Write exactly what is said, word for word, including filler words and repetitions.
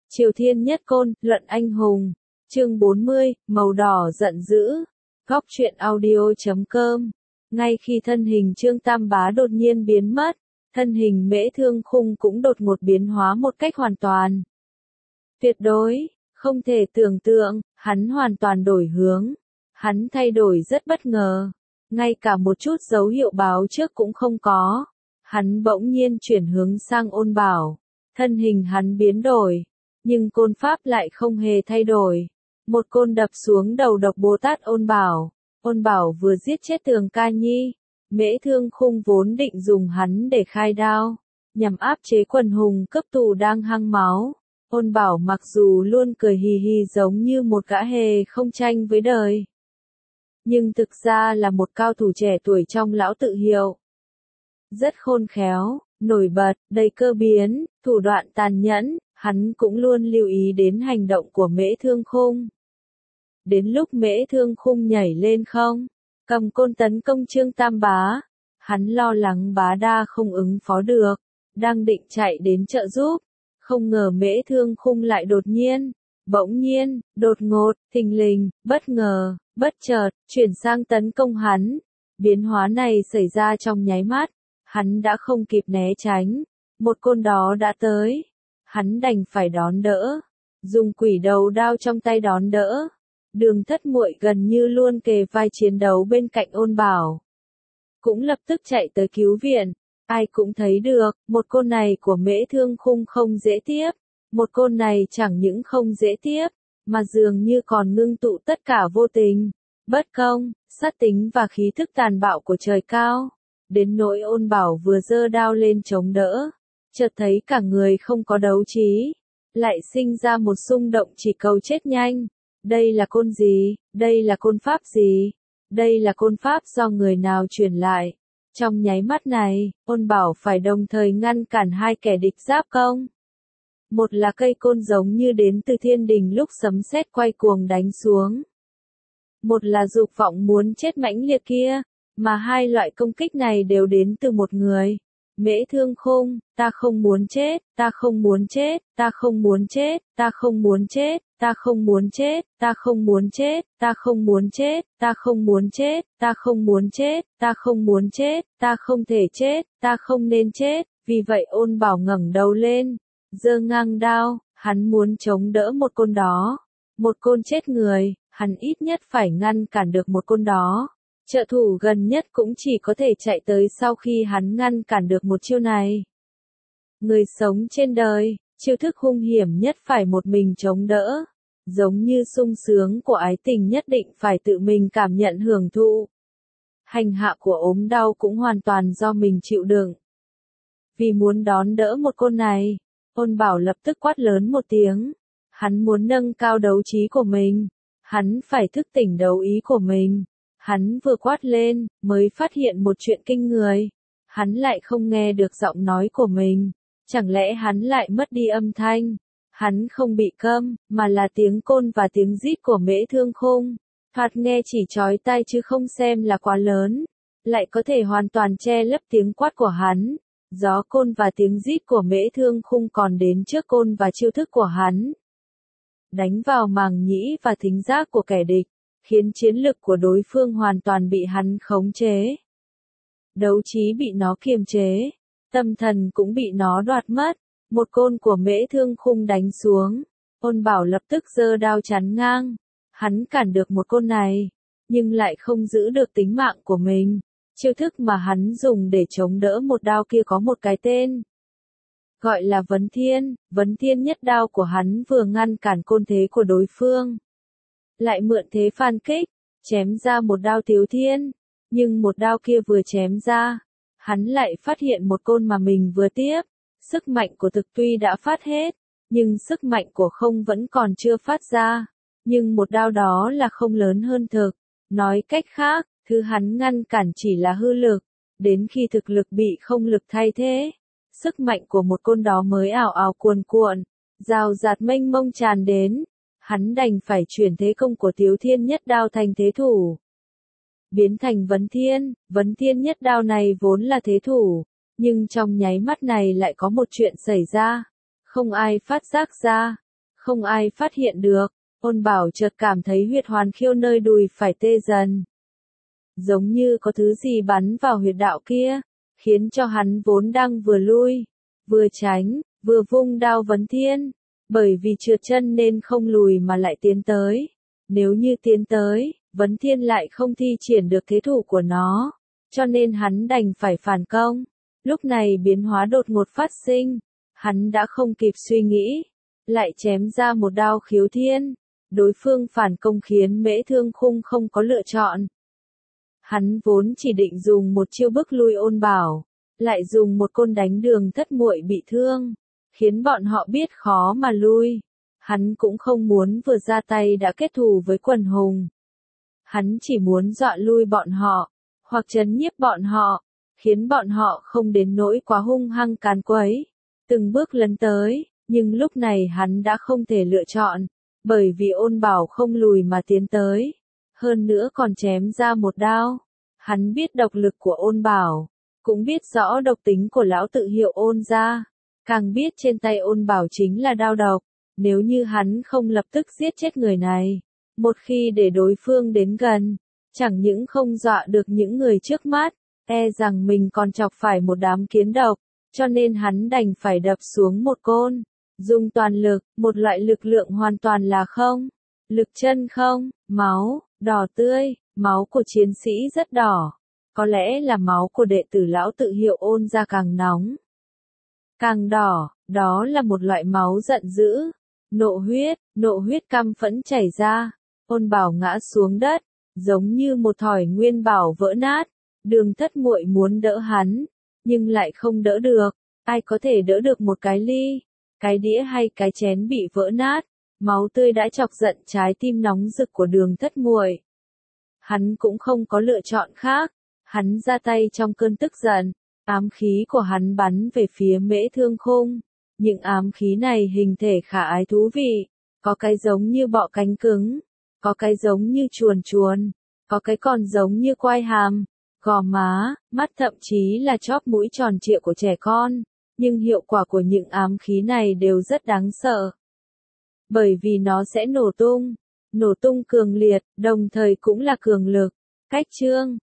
Triều Thiên Nhất Côn, Luận Anh Hùng. Chương bốn mươi, Màu đỏ giận dữ. Góc truyện audio chấm com. Ngay khi thân hình Trương Tam Bá đột nhiên biến mất, thân hình Mễ Thương Khung cũng đột ngột biến hóa một cách hoàn toàn. Tuyệt đối, không thể tưởng tượng, hắn hoàn toàn đổi hướng. Hắn thay đổi rất bất ngờ. Ngay cả một chút dấu hiệu báo trước cũng không có. Hắn bỗng nhiên chuyển hướng sang Ôn Bảo. Thân hình hắn biến đổi. Nhưng côn pháp lại không hề thay đổi. Một côn đập xuống đầu độc Bồ Tát Ôn Bảo. Ôn Bảo vừa giết chết Tường Ca Nhi. Mễ Thương Khung vốn định dùng hắn để khai đao, nhằm áp chế quần hùng cấp tù đang hăng máu. Ôn Bảo mặc dù luôn cười hì hì giống như một gã hề không tranh với đời, nhưng thực ra là một cao thủ trẻ tuổi trong lão tự hiệu. Rất khôn khéo, nổi bật, đầy cơ biến, thủ đoạn tàn nhẫn, hắn cũng luôn lưu ý đến hành động của Mễ Thương Khung. Đến lúc Mễ Thương Khung nhảy lên không, cầm côn tấn công Trương Tam Bá, hắn lo lắng Bá Đa không ứng phó được, đang định chạy đến trợ giúp, không ngờ Mễ Thương Khung lại đột nhiên, bỗng nhiên, đột ngột, thình lình, bất ngờ, bất chợt, chuyển sang tấn công hắn. Biến hóa này xảy ra trong nháy mắt, hắn đã không kịp né tránh, một côn đó đã tới, hắn đành phải đón đỡ, dùng quỷ đầu đao trong tay đón đỡ. Đường Thất Muội gần như luôn kề vai chiến đấu bên cạnh Ôn Bảo, cũng lập tức chạy tới cứu viện. Ai cũng thấy được, một côn này của Mễ Thương Khung không dễ tiếp, một côn này chẳng những không dễ tiếp, mà dường như còn ngưng tụ tất cả vô tình, bất công, sát tính và khí thức tàn bạo của trời cao. Đến nỗi Ôn Bảo vừa giơ đao lên chống đỡ, chợt thấy cả người không có đấu trí, lại sinh ra một xung động chỉ cầu chết nhanh. Đây là côn gì? Đây là côn pháp gì? Đây là côn pháp do người nào truyền lại? Trong nháy mắt này, Ôn Bảo phải đồng thời ngăn cản hai kẻ địch giáp công. Một là cây côn giống như đến từ thiên đình lúc sấm sét quay cuồng đánh xuống. Một là dục vọng muốn chết mãnh liệt kia, mà hai loại công kích này đều đến từ một người. Mễ Thương Khung, ta không muốn chết, ta không muốn chết, ta không muốn chết, ta không muốn chết, ta không muốn chết, ta không muốn chết, ta không muốn chết, ta không muốn chết, ta không muốn chết, ta không muốn chết, ta không thể chết, ta không nên chết. Vì vậy Ôn Bảo ngẩng đầu lên, giơ ngang đao, hắn muốn chống đỡ một côn đó. Một côn chết người, hắn ít nhất phải ngăn cản được một côn đó. Trợ thủ gần nhất cũng chỉ có thể chạy tới sau khi hắn ngăn cản được một chiêu này. Người sống trên đời, chiêu thức hung hiểm nhất phải một mình chống đỡ. Giống như sung sướng của ái tình nhất định phải tự mình cảm nhận hưởng thụ. Hành hạ của ốm đau cũng hoàn toàn do mình chịu đựng. Vì muốn đón đỡ một côn này, Ôn Bảo lập tức quát lớn một tiếng. Hắn muốn nâng cao đấu trí của mình. Hắn phải thức tỉnh đấu ý của mình. Hắn vừa quát lên, mới phát hiện một chuyện kinh người. Hắn lại không nghe được giọng nói của mình. Chẳng lẽ hắn lại mất đi âm thanh? Hắn không bị câm, mà là tiếng côn và tiếng rít của Mễ Thương Khung. Thoạt nghe chỉ chói tai chứ không xem là quá lớn. Lại có thể hoàn toàn che lấp tiếng quát của hắn. Gió côn và tiếng rít của Mễ Thương Khung còn đến trước côn và chiêu thức của hắn. Đánh vào màng nhĩ và thính giác của kẻ địch, khiến chiến lực của đối phương hoàn toàn bị hắn khống chế. Đấu trí bị nó kiềm chế, tâm thần cũng bị nó đoạt mất. Một côn của Mễ Thương Khung đánh xuống, Ôn Bảo lập tức giơ đao chắn ngang. Hắn cản được một côn này, nhưng lại không giữ được tính mạng của mình. Chiêu thức mà hắn dùng để chống đỡ một đao kia có một cái tên, gọi là Vấn Thiên. Vấn Thiên nhất đao của hắn vừa ngăn cản côn thế của đối phương, lại mượn thế phản kích, chém ra một đao Tiếu Thiên. Nhưng một đao kia vừa chém ra, hắn lại phát hiện một côn mà mình vừa tiếp. Sức mạnh của thực tuy đã phát hết, nhưng sức mạnh của không vẫn còn chưa phát ra. Nhưng một đao đó là không lớn hơn thực. Nói cách khác, thứ hắn ngăn cản chỉ là hư lực. Đến khi thực lực bị không lực thay thế, sức mạnh của một côn đó mới ảo ảo cuồn cuộn, rào rạt mênh mông tràn đến. Hắn đành phải chuyển thế công của Tiếu Thiên nhất đao thành thế thủ, biến thành Vấn Thiên. Vấn Thiên nhất đao này vốn là thế thủ, nhưng trong nháy mắt này lại có một chuyện xảy ra, không ai phát giác ra. Không ai phát hiện được, Ôn Bảo chợt cảm thấy huyệt hoàn khiêu nơi đùi phải tê dần. Giống như có thứ gì bắn vào huyệt đạo kia, khiến cho hắn vốn đang vừa lui, vừa tránh, vừa vung đao vấn thiên. Bởi vì trượt chân nên không lùi mà lại tiến tới. Nếu như tiến tới, vấn thiên lại không thi triển được thế thủ của nó, cho nên hắn đành phải phản công. Lúc này biến hóa đột ngột phát sinh, hắn đã không kịp suy nghĩ, lại chém ra một đao khiếu thiên. Đối phương phản công khiến Mễ Thương Khung không có lựa chọn. Hắn vốn chỉ định dùng một chiêu bức lui Ôn Bảo, lại dùng một côn đánh Đường Thất Muội bị thương, khiến bọn họ biết khó mà lui. Hắn cũng không muốn vừa ra tay đã kết thù với quần hùng. Hắn chỉ muốn dọa lui bọn họ, hoặc trấn nhiếp bọn họ, khiến bọn họ không đến nỗi quá hung hăng càn quấy, từng bước lấn tới. Nhưng lúc này hắn đã không thể lựa chọn, bởi vì Ôn Bảo không lùi mà tiến tới, hơn nữa còn chém ra một đao. Hắn biết độc lực của Ôn Bảo, cũng biết rõ độc tính của lão tự hiệu Ôn gia, càng biết trên tay Ôn Bảo chính là đao độc. Nếu như hắn không lập tức giết chết người này, một khi để đối phương đến gần, chẳng những không dọa được những người trước mắt, e rằng mình còn chọc phải một đám kiến độc, cho nên hắn đành phải đập xuống một côn, dùng toàn lực, một loại lực lượng hoàn toàn là không. Lực chân không, máu, đỏ tươi, máu của chiến sĩ rất đỏ, có lẽ là máu của đệ tử lão tự hiệu Ôn gia càng nóng, càng đỏ, đó là một loại máu giận dữ. Nộ huyết, nộ huyết căm phẫn chảy ra, Ôn Bảo ngã xuống đất, giống như một thỏi nguyên bảo vỡ nát. Đường Thất Muội muốn đỡ hắn, nhưng lại không đỡ được. Ai có thể đỡ được một cái ly, cái đĩa hay cái chén bị vỡ nát, máu tươi đã chọc giận trái tim nóng rực của Đường Thất Muội. Hắn cũng không có lựa chọn khác, hắn ra tay trong cơn tức giận, ám khí của hắn bắn về phía Mễ Thương Khung. Những ám khí này hình thể khả ái thú vị, có cái giống như bọ cánh cứng, có cái giống như chuồn chuồn, có cái còn giống như quai hàm, gò má, mắt, thậm chí là chóp mũi tròn trịa của trẻ con. Nhưng hiệu quả của những ám khí này đều rất đáng sợ, bởi vì nó sẽ nổ tung, nổ tung cường liệt, đồng thời cũng là cường lực. Cách chương